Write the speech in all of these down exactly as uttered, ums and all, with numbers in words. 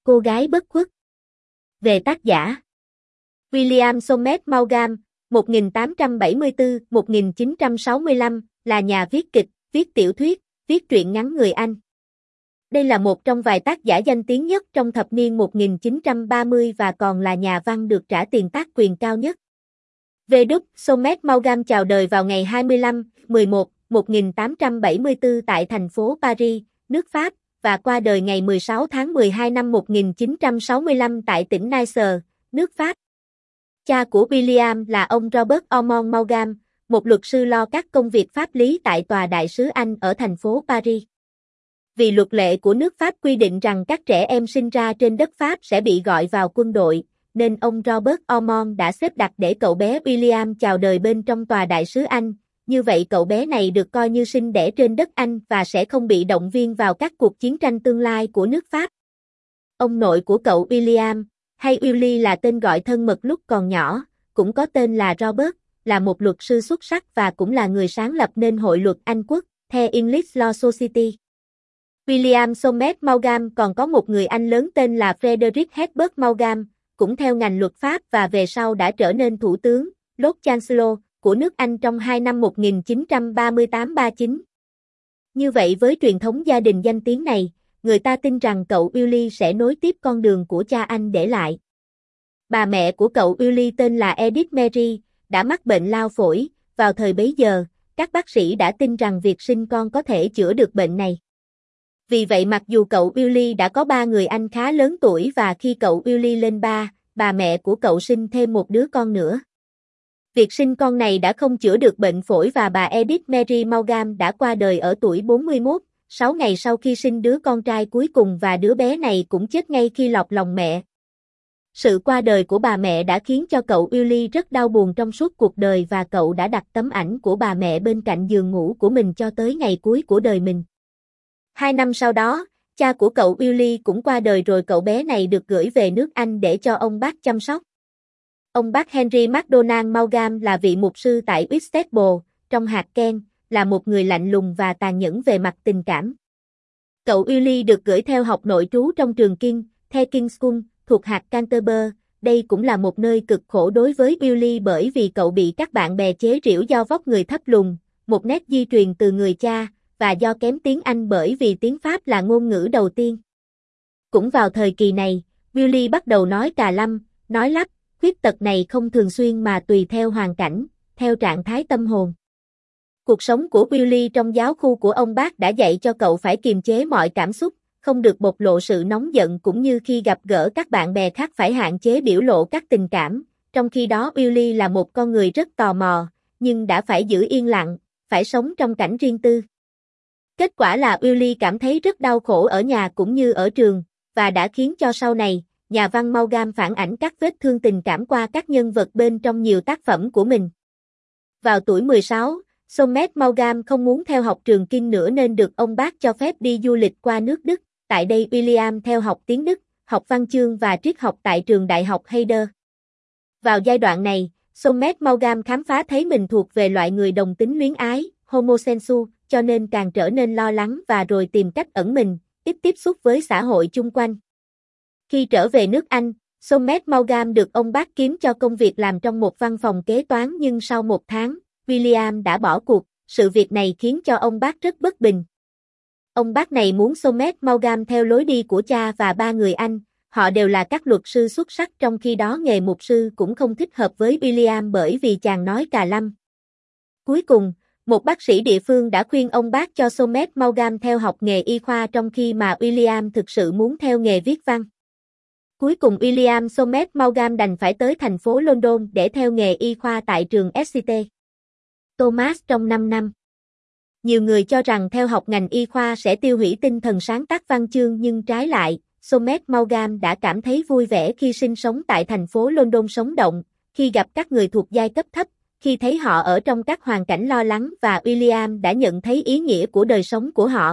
cô gái bất khuất. Về tác giả William Somet Maugham, một nghìn tám trăm bảy mươi tư đến một nghìn chín trăm sáu mươi lăm, là nhà viết kịch, viết tiểu thuyết, viết truyện ngắn người Anh. Đây là một trong vài tác giả danh tiếng nhất trong thập niên một nghìn chín trăm ba mươi và còn là nhà văn được trả tiền tác quyền cao nhất. vê kép Somet Maugham chào đời vào ngày hai mươi lăm tháng mười một, một nghìn tám trăm bảy mươi tư tại thành phố Paris, nước Pháp, và qua đời ngày mười sáu tháng mười hai năm một nghìn chín trăm sáu mươi lăm tại tỉnh Nice, nước Pháp. Cha của William là ông Robert Ormond Maugham, một luật sư lo các công việc pháp lý tại Tòa Đại sứ Anh ở thành phố Paris. Vì luật lệ của nước Pháp quy định rằng các trẻ em sinh ra trên đất Pháp sẽ bị gọi vào quân đội, nên ông Robert Ormond đã xếp đặt để cậu bé William chào đời bên trong Tòa Đại sứ Anh. Như vậy cậu bé này được coi như sinh đẻ trên đất Anh và sẽ không bị động viên vào các cuộc chiến tranh tương lai của nước Pháp. Ông nội của cậu William, hay Willie là tên gọi thân mật lúc còn nhỏ, cũng có tên là Robert, là một luật sư xuất sắc và cũng là người sáng lập nên Hội luật Anh Quốc, The English Law Society. William Somet Maugham còn có một người anh lớn tên là Frederick Herbert Maugham, cũng theo ngành luật pháp và về sau đã trở nên thủ tướng, Lord Chancellor, của nước Anh trong hai năm một nghìn chín trăm ba mươi tám ba mươi chín. Như vậy với truyền thống gia đình danh tiếng này, người ta tin rằng cậu Willie sẽ nối tiếp con đường của cha anh để lại. Bà mẹ của cậu Willie tên là Edith Mary, đã mắc bệnh lao phổi. Vào thời bấy giờ, các bác sĩ đã tin rằng việc sinh con có thể chữa được bệnh này. Vì vậy mặc dù cậu Willie đã có ba người anh khá lớn tuổi và khi cậu Willie lên ba, bà mẹ của cậu sinh thêm một đứa con nữa. Việc sinh con này đã không chữa được bệnh phổi và bà Edith Mary Maugham đã qua đời ở tuổi bốn mươi mốt, sáu ngày sau khi sinh đứa con trai cuối cùng và đứa bé này cũng chết ngay khi lọt lòng mẹ. Sự qua đời của bà mẹ đã khiến cho cậu Willie rất đau buồn trong suốt cuộc đời và cậu đã đặt tấm ảnh của bà mẹ bên cạnh giường ngủ của mình cho tới ngày cuối của đời mình. Hai năm sau đó, cha của cậu Willie cũng qua đời rồi cậu bé này được gửi về nước Anh để cho ông bác chăm sóc. Ông bác Henry MacDonald Maugham là vị mục sư tại Whitechapel, trong hạt Kent, là một người lạnh lùng và tàn nhẫn về mặt tình cảm. Cậu Willie được gửi theo học nội trú trong trường King, The King's School, thuộc hạt Canterbury. Đây cũng là một nơi cực khổ đối với Willie bởi vì cậu bị các bạn bè chế giễu do vóc người thấp lùn, một nét di truyền từ người cha, và do kém tiếng Anh bởi vì tiếng Pháp là ngôn ngữ đầu tiên. Cũng vào thời kỳ này, Willie bắt đầu nói cà lâm, nói lắp, khuyết tật này không thường xuyên mà tùy theo hoàn cảnh, theo trạng thái tâm hồn. Cuộc sống của Willie trong giáo khu của ông bác đã dạy cho cậu phải kiềm chế mọi cảm xúc, không được bộc lộ sự nóng giận cũng như khi gặp gỡ các bạn bè khác phải hạn chế biểu lộ các tình cảm. Trong khi đó Willie là một con người rất tò mò, nhưng đã phải giữ yên lặng, phải sống trong cảnh riêng tư. Kết quả là Willie cảm thấy rất đau khổ ở nhà cũng như ở trường, và đã khiến cho sau này, nhà văn Maugham phản ảnh các vết thương tình cảm qua các nhân vật bên trong nhiều tác phẩm của mình. Vào tuổi mười sáu, Somet Maugham không muốn theo học trường King nữa nên được ông bác cho phép đi du lịch qua nước Đức. Tại đây William theo học tiếng Đức, học văn chương và triết học tại trường đại học Heidelberg. Vào giai đoạn này, Somet Maugham khám phá thấy mình thuộc về loại người đồng tính luyến ái, homosexual, cho nên càng trở nên lo lắng và rồi tìm cách ẩn mình, ít tiếp xúc với xã hội chung quanh. Khi trở về nước Anh, Somet Maugham được ông bác kiếm cho công việc làm trong một văn phòng kế toán nhưng sau một tháng, William đã bỏ cuộc. Sự việc này khiến cho ông bác rất bất bình. Ông bác này muốn Somet Maugham theo lối đi của cha và ba người anh, họ đều là các luật sư xuất sắc trong khi đó nghề mục sư cũng không thích hợp với William bởi vì chàng nói cà lâm. Cuối cùng, một bác sĩ địa phương đã khuyên ông bác cho Somet Maugham theo học nghề y khoa trong khi mà William thực sự muốn theo nghề viết văn. Cuối cùng William Somet Maugham đành phải tới thành phố London để theo nghề y khoa tại trường Exeter Thomas trong năm năm. Nhiều người cho rằng theo học ngành y khoa sẽ tiêu hủy tinh thần sáng tác văn chương nhưng trái lại, Somet Maugham đã cảm thấy vui vẻ khi sinh sống tại thành phố London sống động, khi gặp các người thuộc giai cấp thấp, khi thấy họ ở trong các hoàn cảnh lo lắng và William đã nhận thấy ý nghĩa của đời sống của họ.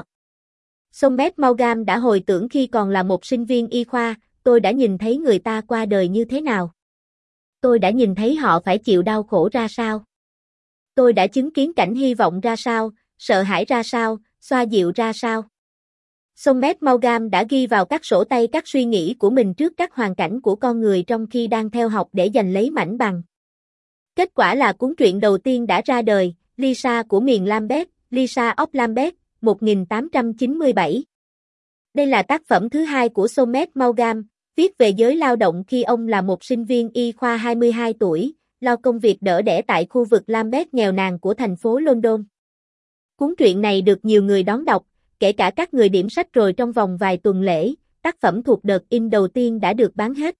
Somet Maugham đã hồi tưởng khi còn là một sinh viên y khoa, tôi đã nhìn thấy người ta qua đời như thế nào. Tôi đã nhìn thấy họ phải chịu đau khổ ra sao. Tôi đã chứng kiến cảnh hy vọng ra sao, sợ hãi ra sao, xoa dịu ra sao. Somet Maugham đã ghi vào các sổ tay các suy nghĩ của mình trước các hoàn cảnh của con người trong khi đang theo học để giành lấy mảnh bằng. Kết quả là cuốn truyện đầu tiên đã ra đời, Lisa của miền Lambeth, Lisa of Lambeth, một nghìn tám trăm chín mươi bảy. Đây là tác phẩm thứ hai của Somet Maugham, viết về giới lao động khi ông là một sinh viên y khoa hai mươi hai tuổi, lo công việc đỡ đẻ tại khu vực Lambeth nghèo nàn của thành phố London. Cuốn truyện này được nhiều người đón đọc, kể cả các người điểm sách rồi trong vòng vài tuần lễ, tác phẩm thuộc đợt in đầu tiên đã được bán hết.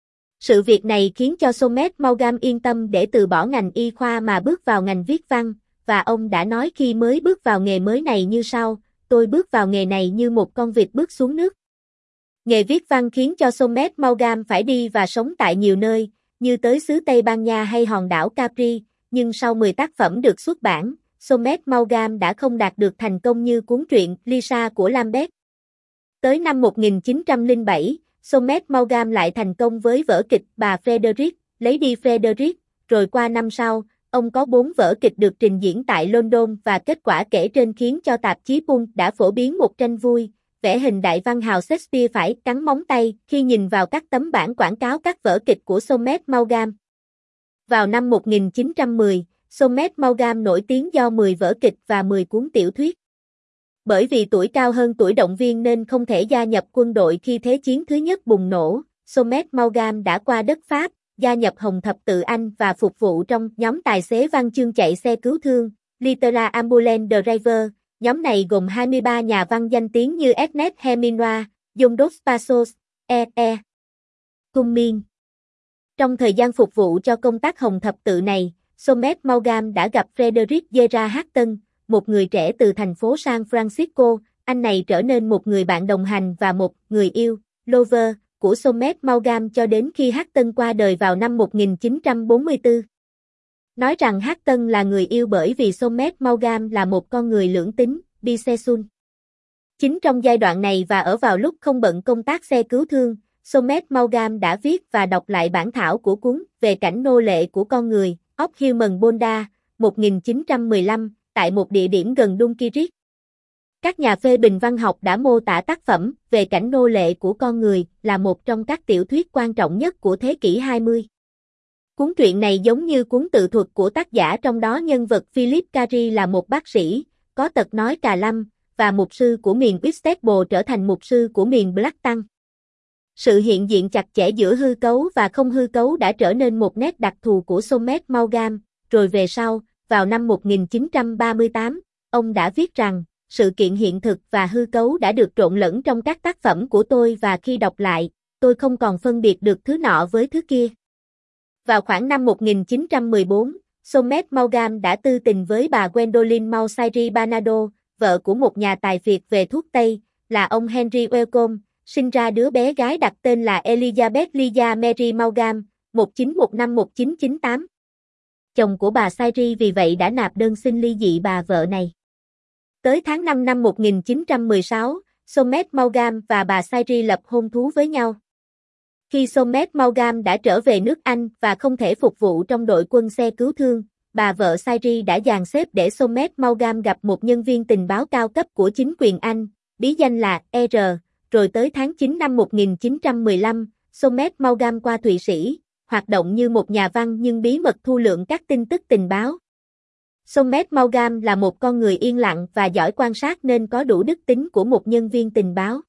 Sự việc này khiến cho Somet Maugham yên tâm để từ bỏ ngành y khoa mà bước vào ngành viết văn, và ông đã nói khi mới bước vào nghề mới này như sau: tôi bước vào nghề này như một con vịt bước xuống nước. Nghề viết văn khiến cho Somet Maugham phải đi và sống tại nhiều nơi, như tới xứ Tây Ban Nha hay hòn đảo Capri, nhưng sau mười tác phẩm được xuất bản, Somet Maugham đã không đạt được thành công như cuốn truyện Lisa của Lambeth. Tới năm một nghìn chín trăm lẻ bảy, Somet Maugham lại thành công với vở kịch Bà Frederick, Lady Frederick, rồi qua năm sau, ông có bốn vở kịch được trình diễn tại London và kết quả kể trên khiến cho tạp chí Punch đã phổ biến một tranh vui, vẽ hình đại văn hào Shakespeare phải cắn móng tay khi nhìn vào các tấm bảng quảng cáo các vở kịch của Somet Maugham. Vào năm một nghìn chín trăm mười, Somet Maugham nổi tiếng do mười vở kịch và mười cuốn tiểu thuyết. Bởi vì tuổi cao hơn tuổi động viên nên không thể gia nhập quân đội khi Thế chiến thứ nhất bùng nổ, Somet Maugham đã qua đất Pháp, gia nhập Hồng Thập Tự Anh và phục vụ trong nhóm tài xế văn chương chạy xe cứu thương, Litera Ambulance Driver. Nhóm này gồm hai mươi ba nhà văn danh tiếng như Ernest Hemingway, John Dos Passos, E. E. Cumming. Trong thời gian phục vụ cho công tác Hồng Thập Tự này, Somet Maugham đã gặp Frederick Gerard Harton, một người trẻ từ thành phố San Francisco. Anh này trở nên một người bạn đồng hành và một người yêu, lover, của Somet Maugham cho đến khi Harton qua đời vào năm một nghìn chín trăm bốn mươi tư. Nói rằng Harton là người yêu bởi vì Somet Maugham là một con người lưỡng tính, bisexual. Chính trong giai đoạn này và ở vào lúc không bận công tác xe cứu thương, Somet Maugham đã viết và đọc lại bản thảo của cuốn Về cảnh nô lệ của con người, Of Human Bondage, một nghìn chín trăm mười lăm, tại một địa điểm gần Dunkirk. Các nhà phê bình văn học đã mô tả tác phẩm Về cảnh nô lệ của con người là một trong các tiểu thuyết quan trọng nhất của thế kỷ hai mươi. Cuốn truyện này giống như cuốn tự thuật của tác giả, trong đó nhân vật Philip Carey là một bác sĩ, có tật nói cà lâm, và mục sư của miền Whitechapel trở thành mục sư của miền Blacktown. Sự hiện diện chặt chẽ giữa hư cấu và không hư cấu đã trở nên một nét đặc thù của Somet Maugham, rồi về sau, vào năm một nghìn chín trăm ba mươi tám, ông đã viết rằng, sự kiện hiện thực và hư cấu đã được trộn lẫn trong các tác phẩm của tôi và khi đọc lại, tôi không còn phân biệt được thứ nọ với thứ kia. Vào khoảng năm một nghìn chín trăm mười bốn, Somet Maugham đã tư tình với bà Gwendolyn Mausairi Barnardo, vợ của một nhà tài phiệt về thuốc Tây, là ông Henry Wellcome, sinh ra đứa bé gái đặt tên là Elizabeth Leah Mary Maugham, một nghìn chín trăm mười lăm đến một nghìn chín trăm chín mươi tám. Chồng của bà Sairi vì vậy đã nạp đơn xin ly dị bà vợ này. Tới tháng năm năm một nghìn chín trăm mười sáu, Somet Maugham và bà Sairi lập hôn thú với nhau. Khi Somet Maugham đã trở về nước Anh và không thể phục vụ trong đội quân xe cứu thương, bà vợ Sairi đã dàn xếp để Somet Maugham gặp một nhân viên tình báo cao cấp của chính quyền Anh, bí danh là R. Rồi tới tháng chín năm một nghìn chín trăm mười lăm, Somet Maugham qua Thụy Sĩ, hoạt động như một nhà văn nhưng bí mật thu lượm các tin tức tình báo. Somet Maugham là một con người yên lặng và giỏi quan sát nên có đủ đức tính của một nhân viên tình báo.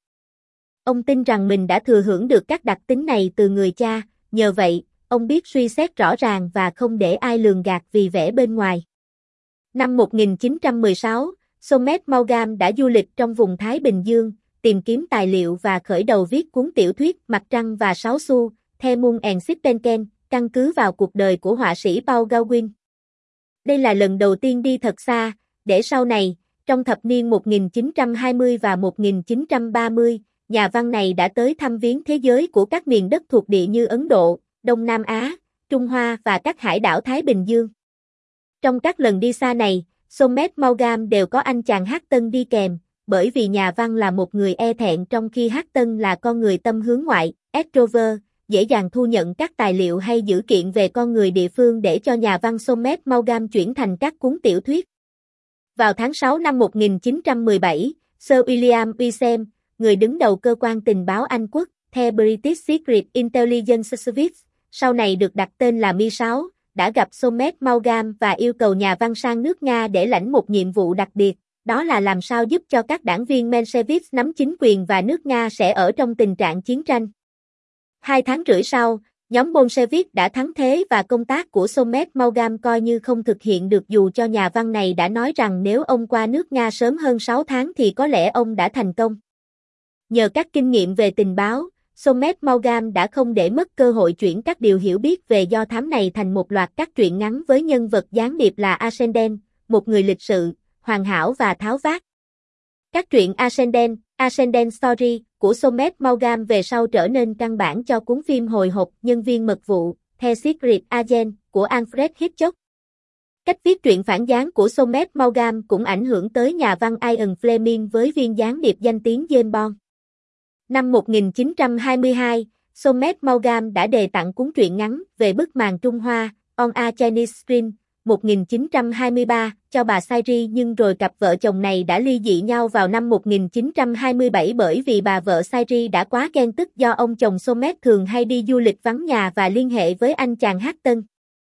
Ông tin rằng mình đã thừa hưởng được các đặc tính này từ người cha, nhờ vậy, ông biết suy xét rõ ràng và không để ai lường gạt vì vẻ bên ngoài. Năm một nghìn chín trăm mười sáu, Somet Maugham đã du lịch trong vùng Thái Bình Dương, tìm kiếm tài liệu và khởi đầu viết cuốn tiểu thuyết Mặt Trăng và Sáu Xu, The Moon and Sixpence, căn cứ vào cuộc đời của họa sĩ Paul Gauguin. Đây là lần đầu tiên đi thật xa, để sau này, trong thập niên một nghìn chín trăm hai mươi và một nghìn chín trăm ba mươi, nhà văn này đã tới thăm viếng thế giới của các miền đất thuộc địa như Ấn Độ, Đông Nam Á, Trung Hoa và các hải đảo Thái Bình Dương. Trong các lần đi xa này, Somet Maugham đều có anh chàng Harton đi kèm, bởi vì nhà văn là một người e thẹn trong khi Harton là con người tâm hướng ngoại, extrovert, dễ dàng thu nhận các tài liệu hay dữ kiện về con người địa phương để cho nhà văn Somet Maugham chuyển thành các cuốn tiểu thuyết. Vào tháng sáu năm một nghìn chín trăm mười bảy, Sir William Wissem, người đứng đầu cơ quan tình báo Anh quốc, theo British Secret Intelligence Service, sau này được đặt tên là Mi sáu, đã gặp Somet Maugham và yêu cầu nhà văn sang nước Nga để lãnh một nhiệm vụ đặc biệt, đó là làm sao giúp cho các đảng viên Menshevik nắm chính quyền và nước Nga sẽ ở trong tình trạng chiến tranh. Hai tháng rưỡi sau, nhóm Bolshevik đã thắng thế và công tác của Somet Maugham coi như không thực hiện được dù cho nhà văn này đã nói rằng nếu ông qua nước Nga sớm hơn sáu tháng thì có lẽ ông đã thành công. Nhờ các kinh nghiệm về tình báo, Somet Maugham đã không để mất cơ hội chuyển các điều hiểu biết về do thám này thành một loạt các truyện ngắn với nhân vật gián điệp là Ascendant, một người lịch sự, hoàn hảo và tháo vát. Các truyện Ascendant, Ascendant Story của Somet Maugham về sau trở nên căn bản cho cuốn phim hồi hộp Nhân viên mật vụ, The Secret Agent của Alfred Hitchcock. Cách viết truyện phản gián của Somet Maugham cũng ảnh hưởng tới nhà văn Ian Fleming với viên gián điệp danh tiếng James Bond. Năm một nghìn chín trăm hai mươi hai, Somet Maugham đã đề tặng cuốn truyện ngắn về bức màn Trung Hoa, On a Chinese Screen, một nghìn chín trăm hai mươi ba, cho bà Sairi nhưng rồi cặp vợ chồng này đã ly dị nhau vào năm một nghìn chín trăm hai mươi bảy bởi vì bà vợ Sairi đã quá ghen tức do ông chồng Somet thường hay đi du lịch vắng nhà và liên hệ với anh chàng hát tân.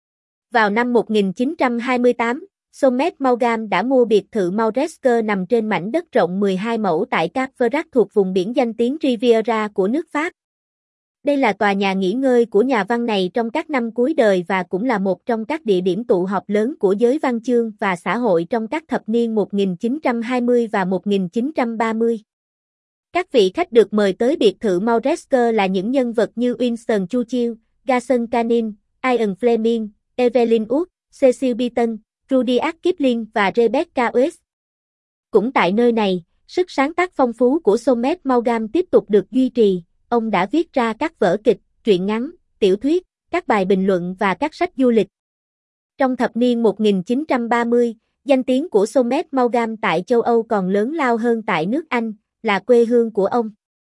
Vào năm một nghìn chín trăm hai mươi tám, Somet Maugham đã mua biệt thự Mauresker nằm trên mảnh đất rộng mười hai mẫu tại Cap Vert thuộc vùng biển danh tiếng Riviera của nước Pháp. Đây là tòa nhà nghỉ ngơi của nhà văn này trong các năm cuối đời và cũng là một trong các địa điểm tụ họp lớn của giới văn chương và xã hội trong các thập niên một nghìn chín trăm hai mươi và một nghìn chín trăm ba mươi. Các vị khách được mời tới biệt thự Mauresker là những nhân vật như Winston Churchill, Gaston Canning, Ian Fleming, Evelyn Wood, Cecil Beaton, Rudyard Kipling và Rebecca West. Cũng tại nơi này, sức sáng tác phong phú của Somet Maugham tiếp tục được duy trì. Ông đã viết ra các vở kịch, truyện ngắn, tiểu thuyết, các bài bình luận và các sách du lịch. Trong thập niên một nghìn chín trăm ba mươi, danh tiếng của Somet Maugham tại châu Âu còn lớn lao hơn tại nước Anh, là quê hương của ông.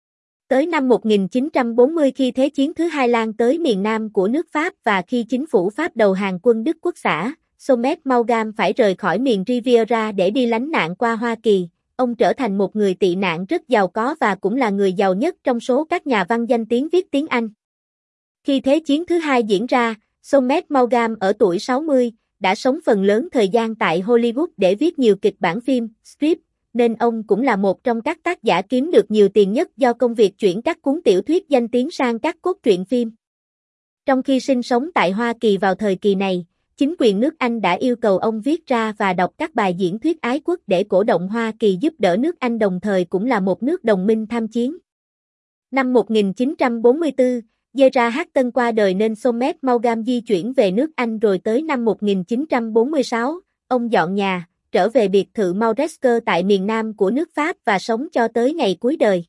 Tới năm một nghìn chín trăm bốn mươi khi Thế chiến thứ hai lan tới miền Nam của nước Pháp và khi chính phủ Pháp đầu hàng quân Đức Quốc xã, Somet Maugham phải rời khỏi miền Riviera để đi lánh nạn qua Hoa Kỳ. Ông trở thành một người tị nạn rất giàu có và cũng là người giàu nhất trong số các nhà văn danh tiếng viết tiếng Anh. Khi Thế chiến thứ hai diễn ra, Somet Maugham ở tuổi sáu mươi, đã sống phần lớn thời gian tại Hollywood để viết nhiều kịch bản phim, script, nên ông cũng là một trong các tác giả kiếm được nhiều tiền nhất do công việc chuyển các cuốn tiểu thuyết danh tiếng sang các cốt truyện phim. Trong khi sinh sống tại Hoa Kỳ vào thời kỳ này, chính quyền nước Anh đã yêu cầu ông viết ra và đọc các bài diễn thuyết ái quốc để cổ động Hoa Kỳ giúp đỡ nước Anh đồng thời cũng là một nước đồng minh tham chiến. Năm một nghìn chín trăm bốn mươi tư, Gerard Houghton qua đời nên Somet Maugham di chuyển về nước Anh rồi tới năm một nghìn chín trăm bốn mươi sáu, ông dọn nhà, trở về biệt thự Mauresker tại miền Nam của nước Pháp và sống cho tới ngày cuối đời.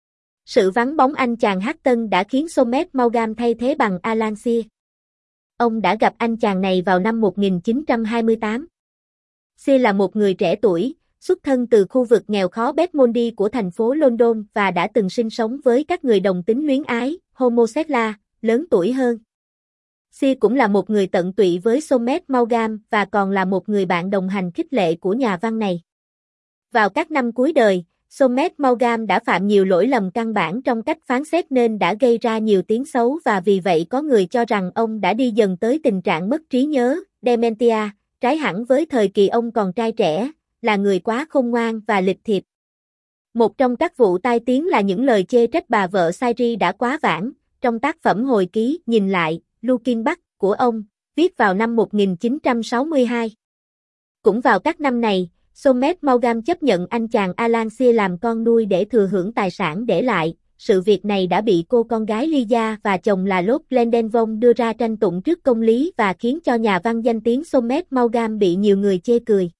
Sự vắng bóng anh chàng Houghton đã khiến Somet Maugham thay thế bằng Alan Sear. Ông đã gặp anh chàng này vào năm một nghìn chín trăm hai mươi tám. Sear là một người trẻ tuổi, xuất thân từ khu vực nghèo khó Bedmondy của thành phố London và đã từng sinh sống với các người đồng tính luyến ái, homosexual, lớn tuổi hơn. Sear cũng là một người tận tụy với Somet Maugham và còn là một người bạn đồng hành khích lệ của nhà văn này. Vào các năm cuối đời, Somet Maugham đã phạm nhiều lỗi lầm căn bản trong cách phán xét nên đã gây ra nhiều tiếng xấu và vì vậy có người cho rằng ông đã đi dần tới tình trạng mất trí nhớ, dementia, trái hẳn với thời kỳ ông còn trai trẻ, là người quá khôn ngoan và lịch thiệp. Một trong các vụ tai tiếng là những lời chê trách bà vợ Sairi đã quá vãng, trong tác phẩm hồi ký Nhìn lại, Looking Back của ông, viết vào năm một nghìn chín trăm sáu mươi hai. Cũng vào các năm này, Somet Maugham chấp nhận anh chàng Alan Sear làm con nuôi để thừa hưởng tài sản để lại. Sự việc này đã bị cô con gái Lydia và chồng là Lord Glendenville đưa ra tranh tụng trước công lý và khiến cho nhà văn danh tiếng Somet Maugham bị nhiều người chê cười.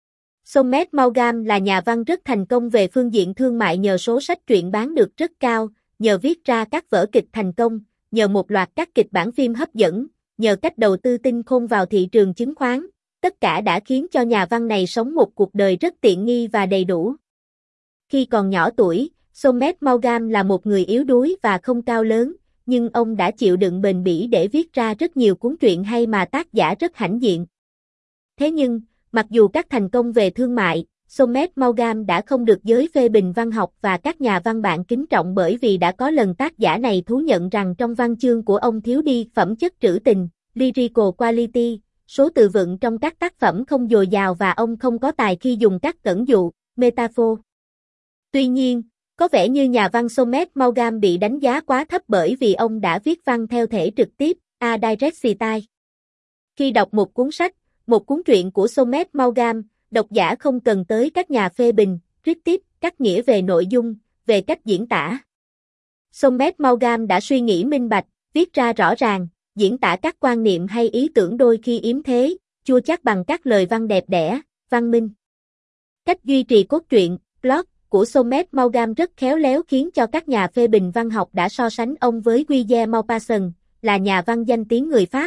Somet Maugham là nhà văn rất thành công về phương diện thương mại nhờ số sách truyện bán được rất cao, nhờ viết ra các vở kịch thành công, nhờ một loạt các kịch bản phim hấp dẫn, nhờ cách đầu tư tinh khôn vào thị trường chứng khoán. Tất cả đã khiến cho nhà văn này sống một cuộc đời rất tiện nghi và đầy đủ. Khi còn nhỏ tuổi, Somet Maugham là một người yếu đuối và không cao lớn, nhưng ông đã chịu đựng bền bỉ để viết ra rất nhiều cuốn truyện hay mà tác giả rất hãnh diện. Thế nhưng, mặc dù các thành công về thương mại, Somet Maugham đã không được giới phê bình văn học và các nhà văn bạn kính trọng bởi vì đã có lần tác giả này thú nhận rằng trong văn chương của ông thiếu đi phẩm chất trữ tình, lyrical quality, số từ vựng trong các tác phẩm không dồi dào và ông không có tài khi dùng các cẩn dụ, metaphor. Tuy nhiên, có vẻ như nhà văn Somet Maugham bị đánh giá quá thấp bởi vì ông đã viết văn theo thể trực tiếp, a direct style. Khi đọc một cuốn sách, một cuốn truyện của Somet Maugham, độc giả không cần tới các nhà phê bình, critic, cắt nghĩa về nội dung, về cách diễn tả. Somet Maugham đã suy nghĩ minh bạch, viết ra rõ ràng, diễn tả các quan niệm hay ý tưởng đôi khi yếm thế, chua chắc bằng các lời văn đẹp đẽ, văn minh. Cách duy trì cốt truyện, plot của Somet Maugham rất khéo léo khiến cho các nhà phê bình văn học đã so sánh ông với Guy Maupassant, là nhà văn danh tiếng người Pháp.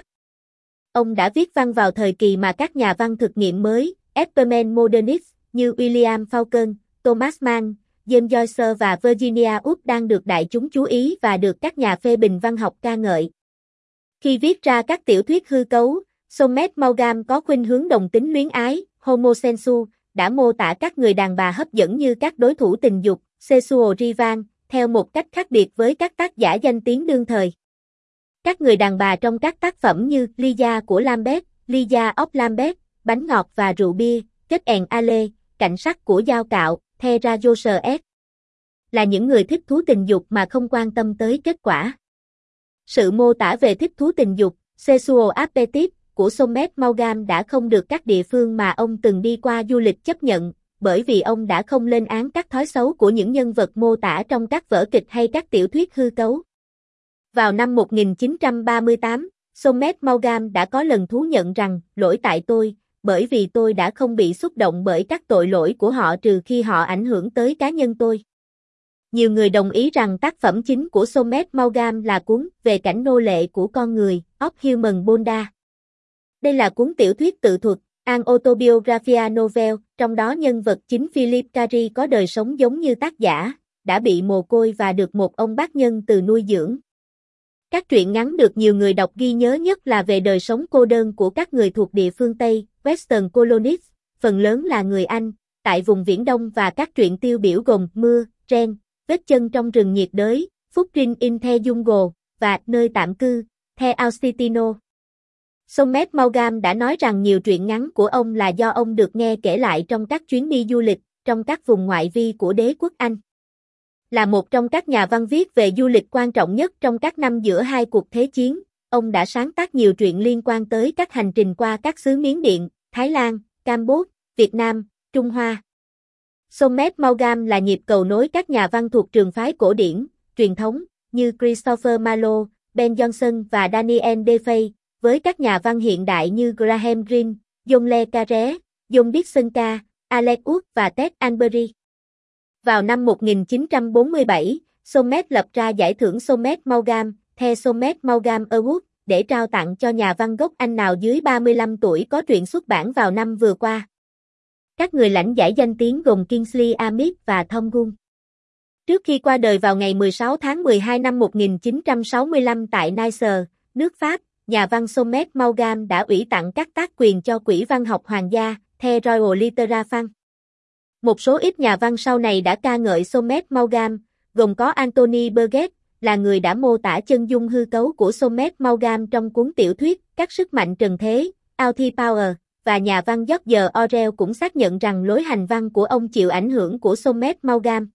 Ông đã viết văn vào thời kỳ mà các nhà văn thực nghiệm mới, Esperment Modernist, như William Falcon, Thomas Mann, James Joyce và Virginia Woolf đang được đại chúng chú ý và được các nhà phê bình văn học ca ngợi. Khi viết ra các tiểu thuyết hư cấu, Somet Maugham có khuynh hướng đồng tính luyến ái, homosensual, đã mô tả các người đàn bà hấp dẫn như các đối thủ tình dục, sexual rival, theo một cách khác biệt với các tác giả danh tiếng đương thời. Các người đàn bà trong các tác phẩm như Lydia của Lambert, Lydia of Lambert, Bánh ngọt và rượu bia, Kết en Ale, Cảnh sắc của dao cạo, Thera Joseph, là những người thích thú tình dục mà không quan tâm tới kết quả. Sự mô tả về thích thú tình dục, sexual appetite, của Somet Maugham đã không được các địa phương mà ông từng đi qua du lịch chấp nhận, bởi vì ông đã không lên án các thói xấu của những nhân vật mô tả trong các vở kịch hay các tiểu thuyết hư cấu. Vào năm một nghìn chín trăm ba mươi tám, Somet Maugham đã có lần thú nhận rằng, lỗi tại tôi, bởi vì tôi đã không bị xúc động bởi các tội lỗi của họ trừ khi họ ảnh hưởng tới cá nhân tôi. Nhiều người đồng ý rằng tác phẩm chính của Somet Maugham là cuốn Về cảnh nô lệ của con người, Of Human Bonda. Đây là cuốn tiểu thuyết tự thuật, an autobiographia novel, trong đó nhân vật chính Philip Carry có đời sống giống như tác giả, đã bị mồ côi và được một ông bác nhân từ nuôi dưỡng. Các truyện ngắn được nhiều người đọc ghi nhớ nhất là về đời sống cô đơn của các người thuộc địa phương Tây, Western Colonies, phần lớn là người Anh, tại vùng Viễn Đông và các truyện tiêu biểu gồm Mưa, Ren, Vết chân trong rừng nhiệt đới, Footprint in the Jungle, và Nơi tạm cư, The Austino. Somet Maugham đã nói rằng nhiều truyện ngắn của ông là do ông được nghe kể lại trong các chuyến đi du lịch, trong các vùng ngoại vi của đế quốc Anh. Là một trong các nhà văn viết về du lịch quan trọng nhất trong các năm giữa hai cuộc thế chiến, ông đã sáng tác nhiều truyện liên quan tới các hành trình qua các xứ Miến Điện, Thái Lan, Campuchia, Việt Nam, Trung Hoa. Somet Maugham là nhịp cầu nối các nhà văn thuộc trường phái cổ điển, truyền thống, như Christopher Marlowe, Ben Jonson và Daniel Defoe, với các nhà văn hiện đại như Graham Greene, John le Carré, John Dickson, Alex Wood và Ted Albery. Vào năm một nghìn chín trăm bốn mươi bảy, Somet lập ra giải thưởng Somet Maugham, The Somet Maugham Award, để trao tặng cho nhà văn gốc Anh nào dưới ba mươi lăm tuổi có truyện xuất bản vào năm vừa qua. Các người lãnh giải danh tiếng gồm Kingsley Amis và Tom Gunn. Trước khi qua đời vào ngày mười sáu tháng mười hai năm một nghìn chín trăm sáu mươi lăm tại Nice, nước Pháp, nhà văn Somet Maugham đã ủy tặng các tác quyền cho Quỹ văn học hoàng gia, The Royal Literature Fund. Một số ít nhà văn sau này đã ca ngợi Somet Maugham, gồm có Anthony Burgess, là người đã mô tả chân dung hư cấu của Somet Maugham trong cuốn tiểu thuyết Các sức mạnh trần thế, Authority Power, và nhà văn George Orwell cũng xác nhận rằng lối hành văn của ông chịu ảnh hưởng của Somet Maugham.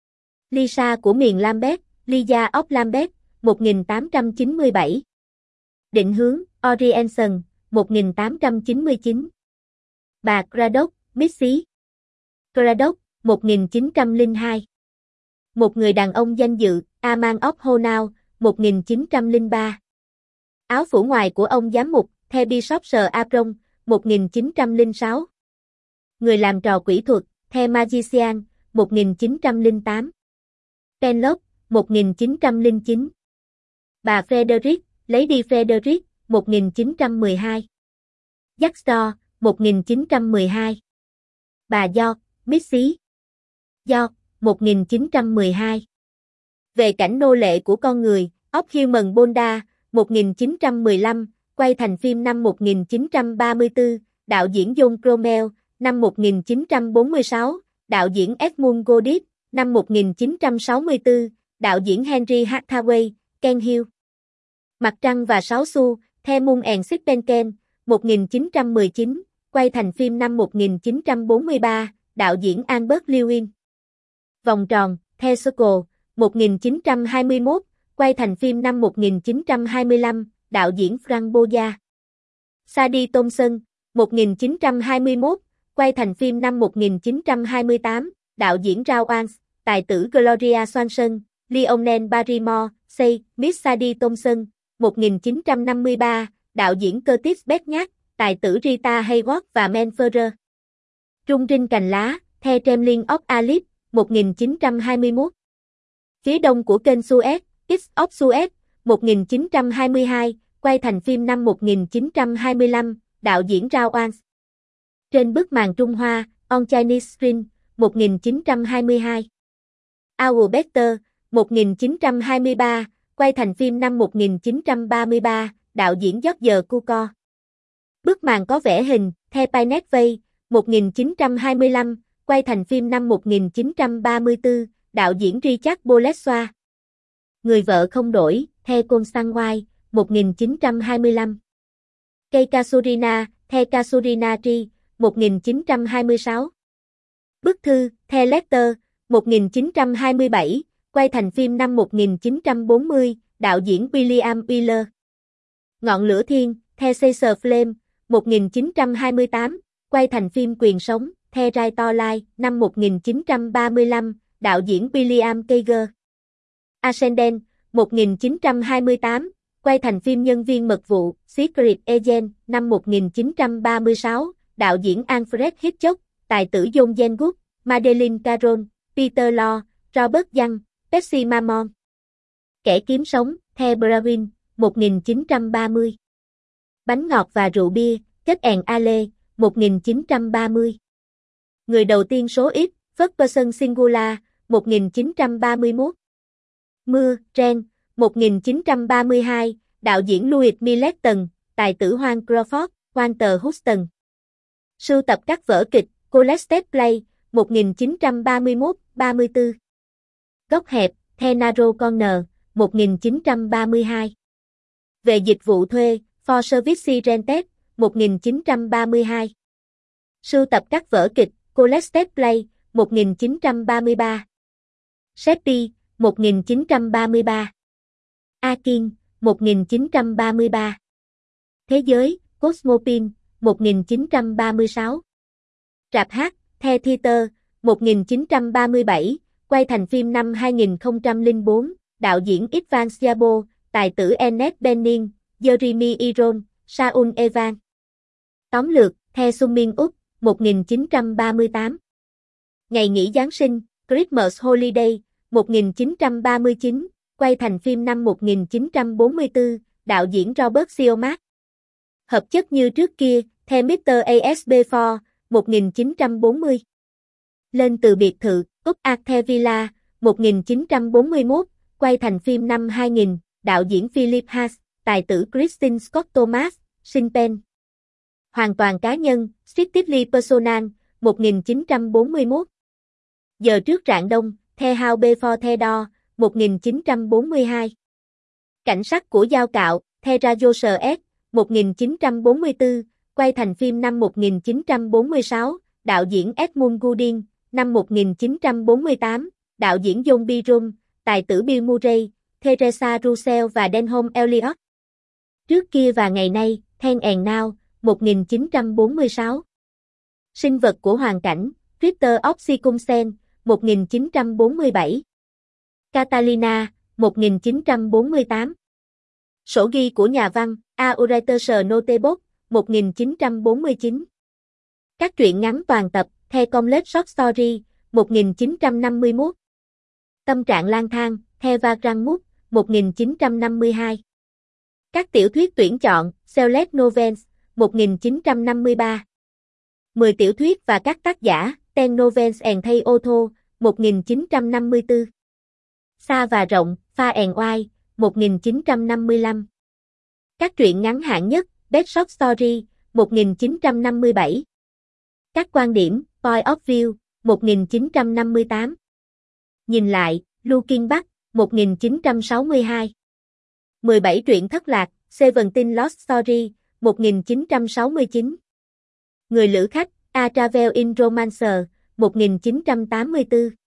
Lisa của miền Lambert, Lydia of Lambert, một nghìn tám trăm chín mươi bảy. Định hướng, Orientation, một nghìn tám trăm chín mươi chín. Bà Craddock, Missy Craddock, một nghìn chín trăm lẻ hai. Một người đàn ông danh dự, Aman of Honau, một nghìn chín trăm lẻ ba. Áo phủ ngoài của ông giám mục, The Bishop Sir Apron, một nghìn chín trăm lẻ sáu. Người làm trò quỷ thuật, The Magician, một nghìn chín trăm lẻ tám. Penelope, một nghìn chín trăm lẻ chín. Bà Frederick, Lady Frederick, một nghìn chín trăm mười hai. Jack Straw, một nghìn chín trăm mười hai. Bà York, Missy York, một nghìn chín trăm mười hai. Về cảnh nô lệ của con người, Of Human Bonda, một nghìn chín trăm mười lăm, quay thành phim năm một nghìn chín trăm ba mươi tư, đạo diễn John Cromwell, năm một nghìn chín trăm bốn mươi sáu, đạo diễn Edmund Goddard, năm một nghìn chín trăm sáu mươi tư, đạo diễn Henry Hathaway, Ken Hill. Mặt trăng và sáu xu, The Moon and Sixpence, một nghìn chín trăm mười chín, quay thành phim năm một nghìn chín trăm bốn mươi ba, đạo diễn Albert Lewin. Vòng tròn, The Circle, một nghìn chín trăm hai mươi mốt, quay thành phim năm một nghìn chín trăm hai mươi lăm, đạo diễn Frank Boya. Sadie Thompson, một nghìn chín trăm hai mươi mốt, quay thành phim năm một nghìn chín trăm hai mươi tám, đạo diễn Ralph Fiennes, tài tử Gloria Swanson, Lionel Barrymore, Say, Miss Sadie Thompson, một nghìn chín trăm năm mươi ba, đạo diễn Curtis Bechnac, tài tử Rita Hayworth và Men Ferrer. Rung rinh cành lá, The Trembling of a Leaf, một nghìn chín trăm hai mươi mốt. Phía đông của kênh Suez, X of Suez, một nghìn chín trăm hai mươi hai, quay thành phim năm một nghìn chín trăm hai mươi lăm, đạo diễn Ralph Fiennes. Trên bức màn Trung Hoa, On Chinese Screen, một nghìn chín trăm hai mươi hai. Our Better, một nghìn chín trăm hai mươi ba, quay thành phim năm một nghìn chín trăm ba mươi ba, đạo diễn George Cukor. Bức màn có vẽ hình, The Pinette Way, một nghìn chín trăm hai mươi lăm, quay thành phim năm một nghìn chín trăm ba mươi tư, đạo diễn Richard Bolessoa. Người vợ không đổi, The Constant Wife, một nghìn chín trăm hai mươi lăm. Cây Casuarina, The Casuarina Tree, một nghìn chín trăm hai mươi sáu. Bức thư, The Letter, một nghìn chín trăm hai mươi bảy, quay thành phim năm một nghìn chín trăm bốn mươi, đạo diễn William Wyler. Ngọn lửa thiên, The Caesar Flame, một nghìn chín trăm hai mươi tám, quay thành phim Quyền sống, The Right to Life, năm một nghìn chín trăm ba mươi lăm, đạo diễn William Kager. Ascendant, một nghìn chín trăm hai mươi tám, quay thành phim Nhân viên mật vụ, Secret Agent, năm một nghìn chín trăm ba mươi sáu, đạo diễn Alfred Hitchcock, tài tử John Jengut, Madeleine Caron, Peter Law, Robert Young, Pepsi Mammon. Kẻ kiếm sống, The Browning, một nghìn chín trăm ba mươi. Bánh ngọt và rượu bia, Kết and Ale, một nghìn chín trăm ba mươi. Người đầu tiên số ít, First Person Singular, một nghìn chín trăm ba mươi mốt. Mưa, Rain, một nghìn chín trăm ba mươi hai, đạo diễn Louis Milleton, tài tử Juan Crawford, Walter Huston. Sưu tập các vở kịch, Collected Play, một nghìn chín trăm ba mươi mốt đến ba mươi tư. Góc hẹp, The Narrow Corner, một nghìn chín trăm ba mươi hai. Về dịch vụ thuê, For Service Rented, một nghìn chín trăm ba mươi hai. Sưu tập các vở kịch, Collected Play, một nghìn chín trăm ba mươi ba. Sheppy, một nghìn chín trăm ba mươi ba. Akin, một nghìn chín trăm ba mươi ba. Thế giới, Cosmopin, một nghìn chín trăm ba mươi sáu. Rạp hát, The Theater, một nghìn chín trăm ba mươi bảy, quay thành phim năm hai nghìn không trăm lẻ bốn, đạo diễn Ivan Xiabo, tài tử Ernest Benin, Jeremy Iron, Saul Evan. Tóm lược, The Summing Up, một nghìn chín trăm ba mươi tám. Ngày nghỉ Giáng sinh, Christmas Holiday, một nghìn chín trăm ba mươi chín, quay thành phim năm một nghìn chín trăm bốn mươi tư, đạo diễn Robert Siomach. Hợp chất như trước kia, The mít-tơ a ét bê bốn, một nghìn chín trăm bốn mươi. Lên từ biệt thự, Úc Arthur Villa, một nghìn chín trăm bốn mươi mốt, quay thành phim năm hai nghìn, đạo diễn Philip Haas, tài tử Kristen Scott Thomas, sinh Penn. Hoàn toàn cá nhân, Strictly Personal, một nghìn chín trăm bốn mươi mốt. Giờ trước rạng đông, The House Before the Door, một nghìn chín trăm bốn mươi hai. Cảnh sắc của Dao Cạo, The Rajosher S, một nghìn chín trăm bốn mươi tư, quay thành phim năm một nghìn chín trăm bốn mươi sáu, đạo diễn Edmund Gooding, năm một nghìn chín trăm bốn mươi tám, đạo diễn John Byrum, tài tử Bill Murray, Teresa Russell và Denholm Elliott. Trước kia và ngày nay, Then and Now, một nghìn chín trăm bốn mươi sáu. Sinh vật của hoàn cảnh, Richter of Circumstance, một nghìn chín trăm bốn mươi bảy. Catalina, một nghìn chín trăm bốn mươi tám. Sổ ghi của nhà văn, A Writer's Notebook, một nghìn chín trăm bốn mươi chín. Các truyện ngắn toàn tập, The Complete Short Story, một nghìn chín trăm năm mươi mốt. Tâm trạng lang thang, The Vagrant Mood, một nghìn chín trăm năm mươi hai. Các tiểu thuyết tuyển chọn, Select Novels, một nghìn chín trăm năm mươi ba. mười tiểu thuyết và các tác giả, Ten Novels and Thay Author, một nghìn chín trăm năm mươi tư. Xa và rộng, Far and Wide, một nghìn chín trăm năm mươi lăm. Các truyện ngắn hạng nhất, Best Short Story, một nghìn chín trăm năm mươi bảy. Các quan điểm, Point of View, một nghìn chín trăm năm mươi tám. Nhìn lại, Looking Back, một nghìn chín trăm sáu mươi hai. mười bảy truyện thất lạc, Seventeen Lost Story, một nghìn chín trăm sáu mươi chín. Người lữ khách, A Travel in Romancer, một nghìn chín trăm tám mươi tư.